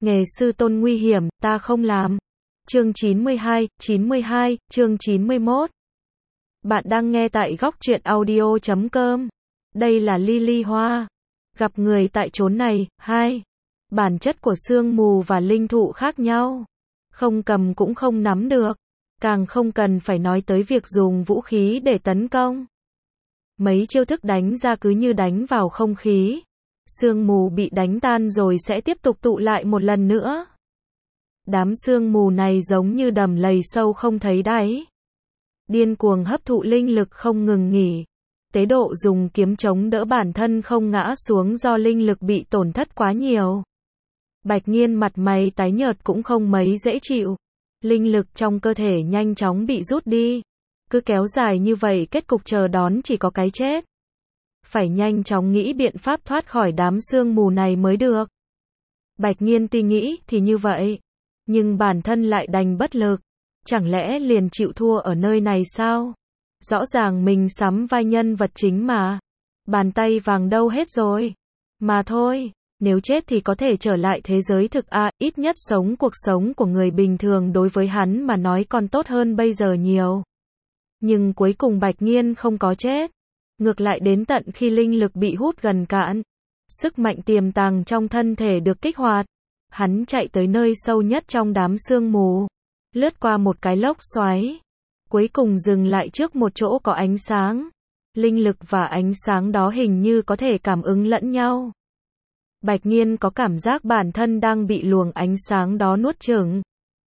nghề sư tôn nguy hiểm, ta không làm. Chương 92, chương 91. Bạn đang nghe tại góc truyện audio.com. Đây là Lily Hoa. Gặp người tại chốn này. 2. Bản chất của sương mù và linh thụ khác nhau. Không cầm cũng không nắm được. Càng không cần phải nói tới việc dùng vũ khí để tấn công. Mấy chiêu thức đánh ra cứ như đánh vào không khí. Sương mù bị đánh tan rồi sẽ tiếp tục tụ lại một lần nữa. Đám sương mù này giống như đầm lầy sâu không thấy đáy. Điên cuồng hấp thụ linh lực không ngừng nghỉ. Tế độ dùng kiếm chống đỡ bản thân không ngã xuống do linh lực bị tổn thất quá nhiều. Bạch Nghiên mặt mày tái nhợt cũng không mấy dễ chịu. Linh lực trong cơ thể nhanh chóng bị rút đi. Cứ kéo dài như vậy kết cục chờ đón chỉ có cái chết. Phải nhanh chóng nghĩ biện pháp thoát khỏi đám sương mù này mới được. Bạch Nghiên tuy nghĩ thì như vậy. Nhưng bản thân lại đành bất lực. Chẳng lẽ liền chịu thua ở nơi này sao? Rõ ràng mình sắm vai nhân vật chính mà. Bàn tay vàng đâu hết rồi. Mà thôi, nếu chết thì có thể trở lại thế giới thực ít nhất sống cuộc sống của người bình thường đối với hắn mà nói còn tốt hơn bây giờ nhiều. Nhưng cuối cùng Bạch Nghiên không có chết. Ngược lại đến tận khi linh lực bị hút gần cạn. Sức mạnh tiềm tàng trong thân thể được kích hoạt. Hắn chạy tới nơi sâu nhất trong đám sương mù. Lướt qua một cái lốc xoáy. Cuối cùng dừng lại trước một chỗ có ánh sáng. Linh lực và ánh sáng đó hình như có thể cảm ứng lẫn nhau. Bạch Nghiên có cảm giác bản thân đang bị luồng ánh sáng đó nuốt chửng.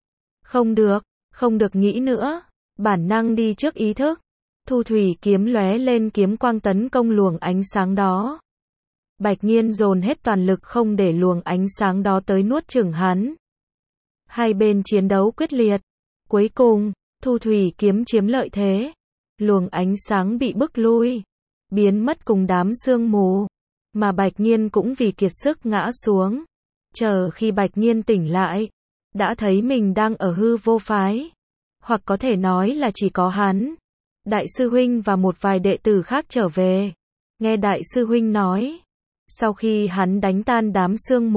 Không được nghĩ nữa. Bản năng đi trước ý thức. Thu thủy kiếm lóe lên kiếm quang tấn công luồng ánh sáng đó. Bạch Nghiên dồn hết toàn lực không để luồng ánh sáng đó tới nuốt chửng hắn. Hai bên chiến đấu quyết liệt. Cuối cùng, thu thủy kiếm chiếm lợi thế. Luồng ánh sáng bị bức lui. Biến mất cùng đám sương mù. Mà Bạch Nghiên cũng vì kiệt sức ngã xuống. Chờ khi Bạch Nghiên tỉnh lại. Đã thấy mình đang ở hư vô phái. Hoặc có thể nói là chỉ có hắn. Đại sư huynh và một vài đệ tử khác trở về. Nghe đại sư huynh nói. Sau khi hắn đánh tan đám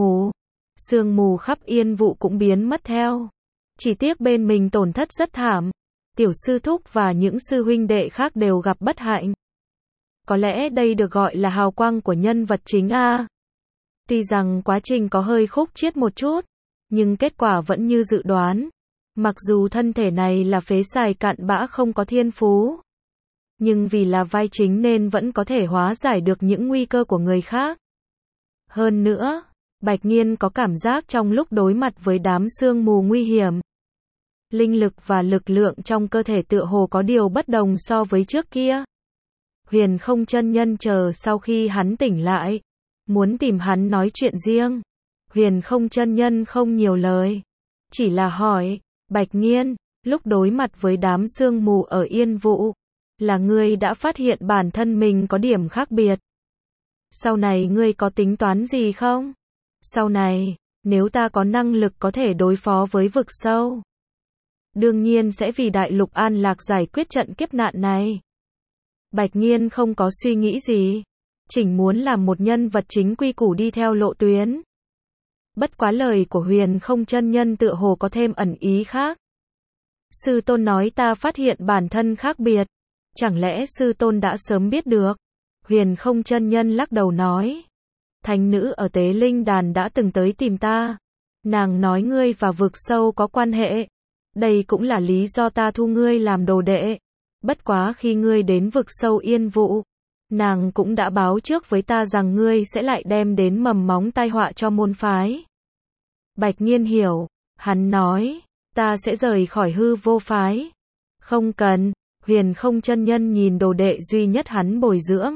sương mù khắp Yên Vụ cũng biến mất theo. Chỉ tiếc bên mình tổn thất rất thảm. Tiểu sư thúc và những sư huynh đệ khác đều gặp bất hạnh. Có lẽ đây được gọi là hào quang của nhân vật chính Tuy rằng quá trình có hơi khúc chiết một chút, nhưng kết quả vẫn như dự đoán. Mặc dù thân thể này là phế sài cặn bã không có thiên phú, nhưng vì là vai chính nên vẫn có thể hóa giải được những nguy cơ của người khác. Hơn nữa, Bạch Nghiên có cảm giác trong lúc đối mặt với đám sương mù nguy hiểm, linh lực và lực lượng trong cơ thể tựa hồ có điều bất đồng so với trước kia. Huyền Không chân nhân chờ sau khi hắn tỉnh lại, muốn tìm hắn nói chuyện riêng. Huyền Không chân nhân không nhiều lời, chỉ là hỏi, Bạch Nghiên, lúc đối mặt với đám sương mù ở Yên Vụ, là ngươi đã phát hiện bản thân mình có điểm khác biệt. Sau này ngươi có tính toán gì không? Sau này, nếu ta có năng lực có thể đối phó với vực sâu, đương nhiên sẽ vì Đại Lục An Lạc giải quyết trận kiếp nạn này. Bạch Nghiên không có suy nghĩ gì, chỉnh muốn làm một nhân vật chính quy củ đi theo lộ tuyến. Bất quá lời của Huyền Không chân nhân tựa hồ có thêm ẩn ý khác. Sư tôn nói ta phát hiện bản thân khác biệt. Chẳng lẽ sư tôn đã sớm biết được? Huyền Không chân nhân lắc đầu nói. Thánh nữ ở Tế Linh Đàn đã từng tới tìm ta. Nàng nói ngươi và vực sâu có quan hệ. Đây cũng là lý do ta thu ngươi làm đồ đệ. Bất quá khi ngươi đến vực sâu Yên Vụ, nàng cũng đã báo trước với ta rằng ngươi sẽ lại đem đến mầm móng tai họa cho môn phái. Bạch Nghiên hiểu, hắn nói, ta sẽ rời khỏi hư vô phái. Không cần, Huyền Không chân nhân nhìn đồ đệ duy nhất hắn bồi dưỡng.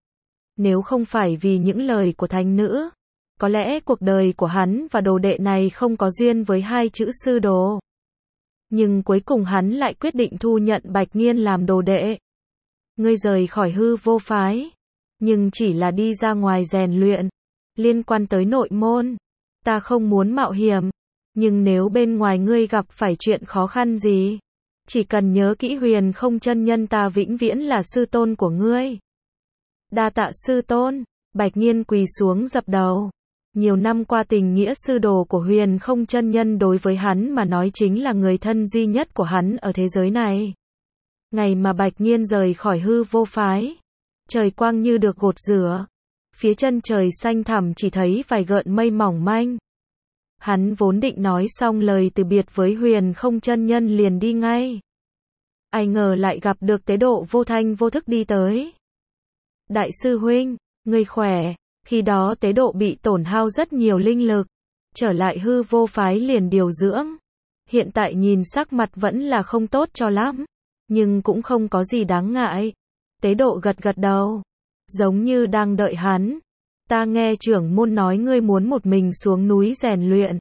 Nếu không phải vì những lời của thánh nữ, có lẽ cuộc đời của hắn và đồ đệ này không có duyên với hai chữ sư đồ. Nhưng cuối cùng hắn lại quyết định thu nhận Bạch Nghiên làm đồ đệ. Ngươi rời khỏi hư vô phái, nhưng chỉ là đi ra ngoài rèn luyện, liên quan tới nội môn. Ta không muốn mạo hiểm, nhưng nếu bên ngoài ngươi gặp phải chuyện khó khăn gì, chỉ cần nhớ kỹ Huyền Không chân nhân ta vĩnh viễn là sư tôn của ngươi. Đa tạ sư tôn. Bạch Nghiên quỳ xuống dập đầu. Nhiều năm qua tình nghĩa sư đồ của Huyền Không chân nhân đối với hắn mà nói chính là người thân duy nhất của hắn ở thế giới này. Ngày mà Bạch Nghiên rời khỏi hư vô phái, trời quang như được gột rửa. Phía chân trời xanh thẳm chỉ thấy vài gợn mây mỏng manh. Hắn vốn định nói xong lời từ biệt với Huyền Không chân nhân liền đi ngay. Ai ngờ lại gặp được Tế Độ vô thanh vô thức đi tới. Đại sư huynh, ngươi khỏe. Khi đó Tế Độ bị tổn hao rất nhiều linh lực. Trở lại hư vô phái liền điều dưỡng. Hiện tại nhìn sắc mặt vẫn là không tốt cho lắm. Nhưng cũng không có gì đáng ngại. Tế Độ gật gật đầu. Giống như đang đợi hắn. Ta nghe trưởng môn nói ngươi muốn một mình xuống núi rèn luyện.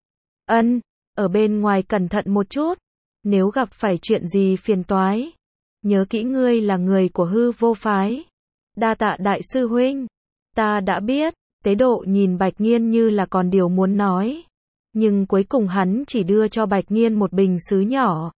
Ân, ở bên ngoài cẩn thận một chút. Nếu gặp phải chuyện gì phiền toái. Nhớ kỹ ngươi là người của hư vô phái. Đa tạ đại sư huynh. Ta đã biết. Tế Độ nhìn Bạch Nghiên như là còn điều muốn nói. Nhưng cuối cùng hắn chỉ đưa cho Bạch Nghiên một bình sứ nhỏ.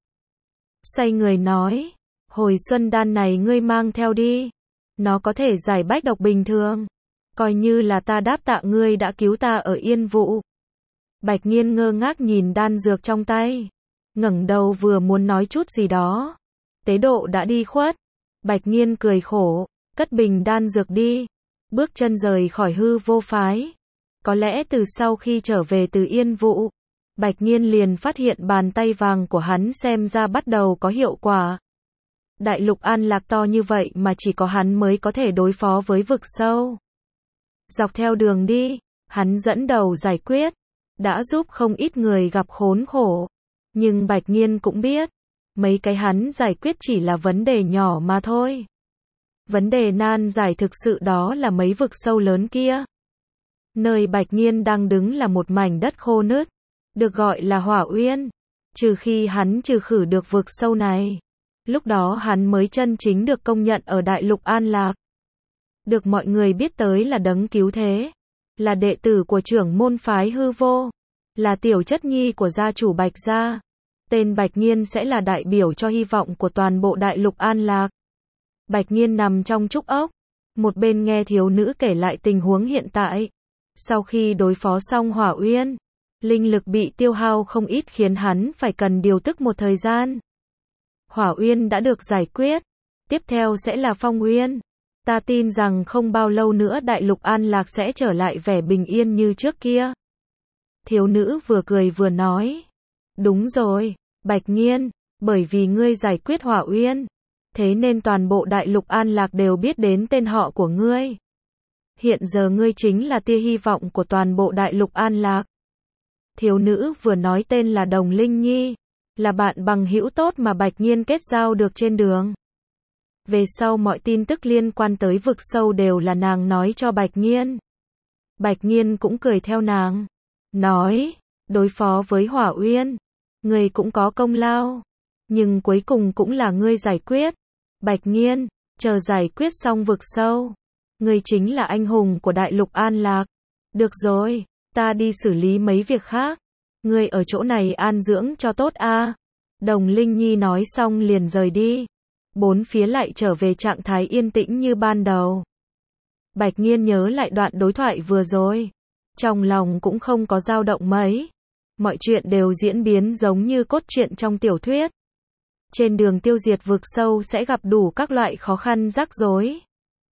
Xoay người nói. Hồi xuân đan này ngươi mang theo đi. Nó có thể giải bách độc bình thường. Coi như là ta đáp tạ ngươi đã cứu ta ở Yên Vũ. Bạch Nghiên ngơ ngác nhìn đan dược trong tay. Ngẩng đầu vừa muốn nói chút gì đó. Tế Độ đã đi khuất. Bạch Nghiên cười khổ. Cất bình đan dược đi. Bước chân rời khỏi hư vô phái. Có lẽ từ sau khi trở về từ Yên Vũ, Bạch Nghiên liền phát hiện bàn tay vàng của hắn xem ra bắt đầu có hiệu quả. Đại lục An Lạc to như vậy mà chỉ có hắn mới có thể đối phó với vực sâu. Dọc theo đường đi, hắn dẫn đầu giải quyết, đã giúp không ít người gặp khốn khổ. Nhưng Bạch Nghiên cũng biết, mấy cái hắn giải quyết chỉ là vấn đề nhỏ mà thôi. Vấn đề nan giải thực sự đó là mấy vực sâu lớn kia. Nơi Bạch Nghiên đang đứng là một mảnh đất khô nứt, được gọi là Hỏa Uyên. Trừ khi hắn trừ khử được vực sâu này, lúc đó hắn mới chân chính được công nhận ở Đại lục An Lạc. Được mọi người biết tới là đấng cứu thế, là đệ tử của trưởng môn phái hư vô, là tiểu chất nhi của gia chủ Bạch gia. Tên Bạch Nghiên sẽ là đại biểu cho hy vọng của toàn bộ Đại lục An Lạc. Bạch Nghiên nằm trong trúc ốc, một bên nghe thiếu nữ kể lại tình huống hiện tại. Sau khi đối phó xong Hỏa Uyên, linh lực bị tiêu hao không ít khiến hắn phải cần điều tức một thời gian. Hỏa Uyên đã được giải quyết, tiếp theo sẽ là Phong Uyên. Ta tin rằng không bao lâu nữa Đại lục An Lạc sẽ trở lại vẻ bình yên như trước kia. Thiếu nữ vừa cười vừa nói. Đúng rồi, Bạch Nghiên, bởi vì ngươi giải quyết Hỏa Uyên, thế nên toàn bộ Đại lục An Lạc đều biết đến tên họ của ngươi. Hiện giờ ngươi chính là tia hy vọng của toàn bộ Đại lục An Lạc. Thiếu nữ vừa nói tên là Đồng Linh Nhi, là bạn bằng hữu tốt mà Bạch Nghiên kết giao được trên đường. Về sau mọi tin tức liên quan tới vực sâu đều là nàng nói cho Bạch Nghiên. Bạch Nghiên cũng cười theo nàng, nói, đối phó với Hỏa Uyên, ngươi cũng có công lao, nhưng cuối cùng cũng là ngươi giải quyết. Bạch Nghiên, chờ giải quyết xong vực sâu, ngươi chính là anh hùng của Đại lục An Lạc. Được rồi, ta đi xử lý mấy việc khác. Ngươi ở chỗ này an dưỡng cho tốt a. Đồng Linh Nhi nói xong liền rời đi. Bốn phía lại trở về trạng thái yên tĩnh như ban đầu. Bạch Nghiên nhớ lại đoạn đối thoại vừa rồi. Trong lòng cũng không có dao động mấy. Mọi chuyện đều diễn biến giống như cốt truyện trong tiểu thuyết. Trên đường tiêu diệt vực sâu sẽ gặp đủ các loại khó khăn rắc rối.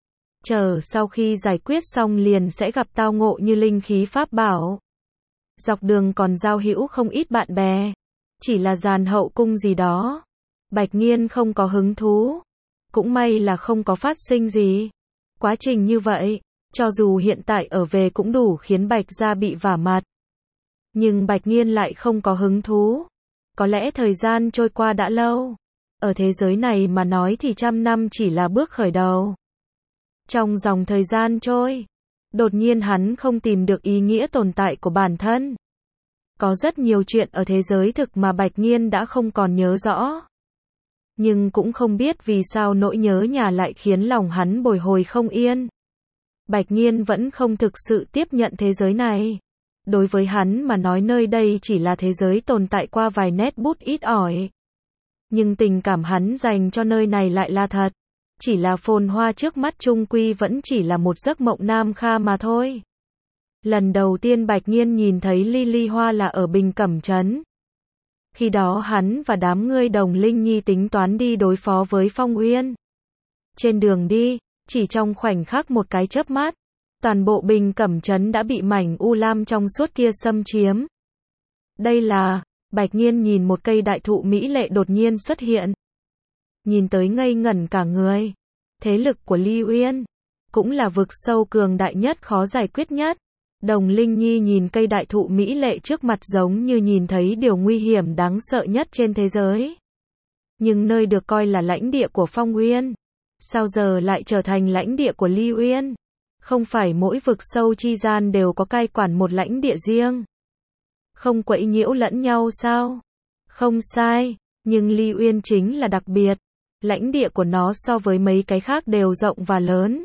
Chờ sau khi giải quyết xong liền sẽ gặp tao ngộ như linh khí pháp bảo. Dọc đường còn giao hữu không ít bạn bè. Chỉ là giàn hậu cung gì đó. Bạch Nghiên không có hứng thú. Cũng may là không có phát sinh gì. Quá trình như vậy, cho dù hiện tại ở về cũng đủ khiến Bạch gia bị vả mặt. Nhưng Bạch Nghiên lại không có hứng thú. Có lẽ thời gian trôi qua đã lâu. Ở thế giới này mà nói thì 100 năm chỉ là bước khởi đầu. Trong dòng thời gian trôi, đột nhiên hắn không tìm được ý nghĩa tồn tại của bản thân. Có rất nhiều chuyện ở thế giới thực mà Bạch Nghiên đã không còn nhớ rõ. Nhưng cũng không biết vì sao nỗi nhớ nhà lại khiến lòng hắn bồi hồi không yên. Bạch Nghiên vẫn không thực sự tiếp nhận thế giới này. Đối với hắn mà nói nơi đây chỉ là thế giới tồn tại qua vài nét bút ít ỏi. Nhưng tình cảm hắn dành cho nơi này lại là thật. Chỉ là phồn hoa trước mắt chung quy vẫn chỉ là một giấc mộng nam kha mà thôi. Lần đầu tiên Bạch Nghiên nhìn thấy Ly Ly Hoa là ở Bình Cẩm Trấn. Khi đó hắn và đám ngươi Đồng Linh Nhi tính toán đi đối phó với Phong Uyên. Trên đường đi, chỉ trong khoảnh khắc một cái chớp mắt, toàn bộ Bình Cẩm Trấn đã bị mảnh u lam trong suốt kia xâm chiếm. Đây là, Bạch Nghiên nhìn một cây đại thụ mỹ lệ đột nhiên xuất hiện. Nhìn tới ngây ngẩn cả người. Thế lực của Ly Uyên, cũng là vực sâu cường đại nhất khó giải quyết nhất. Đồng Linh Nhi nhìn cây đại thụ mỹ lệ trước mặt giống như nhìn thấy điều nguy hiểm đáng sợ nhất trên thế giới. Nhưng nơi được coi là lãnh địa của Phong Uyên, sao giờ lại trở thành lãnh địa của Ly Uyên? Không phải mỗi vực sâu chi gian đều có cai quản một lãnh địa riêng, không quấy nhiễu lẫn nhau sao? Không sai, nhưng Ly Uyên chính là đặc biệt. Lãnh địa của nó so với mấy cái khác đều rộng và lớn.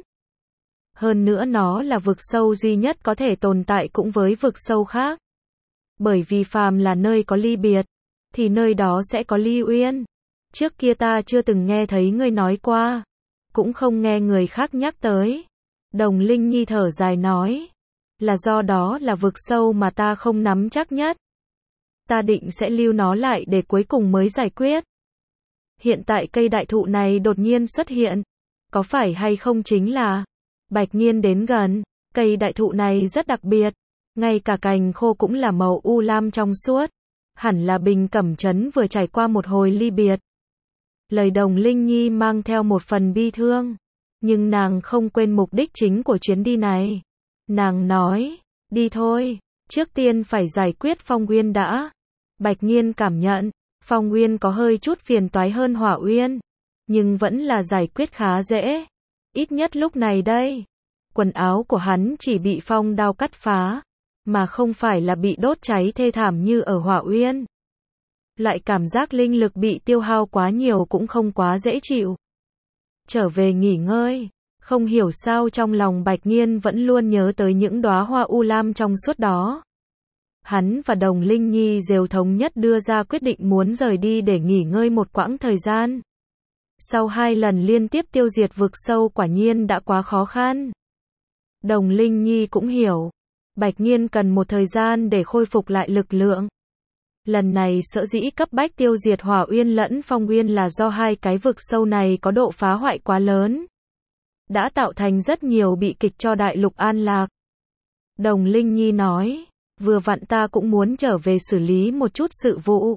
Hơn nữa nó là vực sâu duy nhất có thể tồn tại cũng với vực sâu khác. Bởi vì phàm là nơi có ly biệt, thì nơi đó sẽ có Ly Uyên. Trước kia ta chưa từng nghe thấy ngươi nói qua, cũng không nghe người khác nhắc tới. Đồng Linh Nhi thở dài nói, là do đó là vực sâu mà ta không nắm chắc nhất. Ta định sẽ lưu nó lại để cuối cùng mới giải quyết. Hiện tại cây đại thụ này đột nhiên xuất hiện, có phải hay không chính là... Bạch Nghiên đến gần, cây đại thụ này rất đặc biệt, ngay cả cành khô cũng là màu u lam trong suốt, hẳn là Bình Cẩm Trấn vừa trải qua một hồi ly biệt. Lời Đồng Linh Nhi mang theo một phần bi thương, nhưng nàng không quên mục đích chính của chuyến đi này. Nàng nói, đi thôi, trước tiên phải giải quyết Phong Uyên đã. Bạch Nghiên cảm nhận, Phong Uyên có hơi chút phiền toái hơn Hỏa Uyên, nhưng vẫn là giải quyết khá dễ. Ít nhất lúc này đây, quần áo của hắn chỉ bị phong đao cắt phá, mà không phải là bị đốt cháy thê thảm như ở Hỏa Uyên. Loại cảm giác linh lực bị tiêu hao quá nhiều cũng không quá dễ chịu. Trở về nghỉ ngơi, không hiểu sao trong lòng Bạch Nghiên vẫn luôn nhớ tới những đóa hoa u lam trong suốt đó. Hắn và Đồng Linh Nhi đều thống nhất đưa ra quyết định muốn rời đi để nghỉ ngơi một quãng thời gian. Sau 2 lần liên tiếp tiêu diệt vực sâu quả nhiên đã quá khó khăn. Đồng Linh Nhi cũng hiểu, Bạch Nghiên cần một thời gian để khôi phục lại lực lượng. Lần này sở dĩ cấp bách tiêu diệt Hỏa Uyên lẫn Phong Uyên là do 2 cái vực sâu này có độ phá hoại quá lớn, đã tạo thành rất nhiều bi kịch cho đại lục An Lạc. Đồng Linh Nhi nói, vừa vặn ta cũng muốn trở về xử lý một chút sự vụ.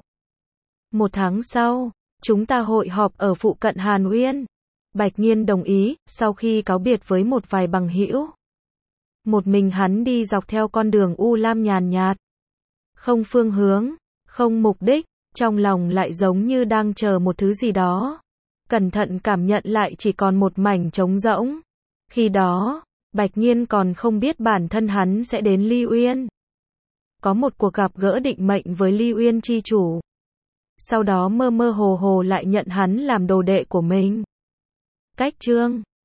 1 tháng sau, chúng ta hội họp ở phụ cận Hàn Uyên. Bạch Nghiên đồng ý, sau khi cáo biệt với một vài bằng hữu. Một mình hắn đi dọc theo con đường u lam nhàn nhạt. Không phương hướng, không mục đích, trong lòng lại giống như đang chờ một thứ gì đó. Cẩn thận cảm nhận lại chỉ còn một mảnh trống rỗng. Khi đó, Bạch Nghiên còn không biết bản thân hắn sẽ đến Ly Uyên. Có một cuộc gặp gỡ định mệnh với Ly Uyên chi chủ. Sau đó mơ mơ hồ hồ lại nhận hắn làm đồ đệ của mình. Cách chương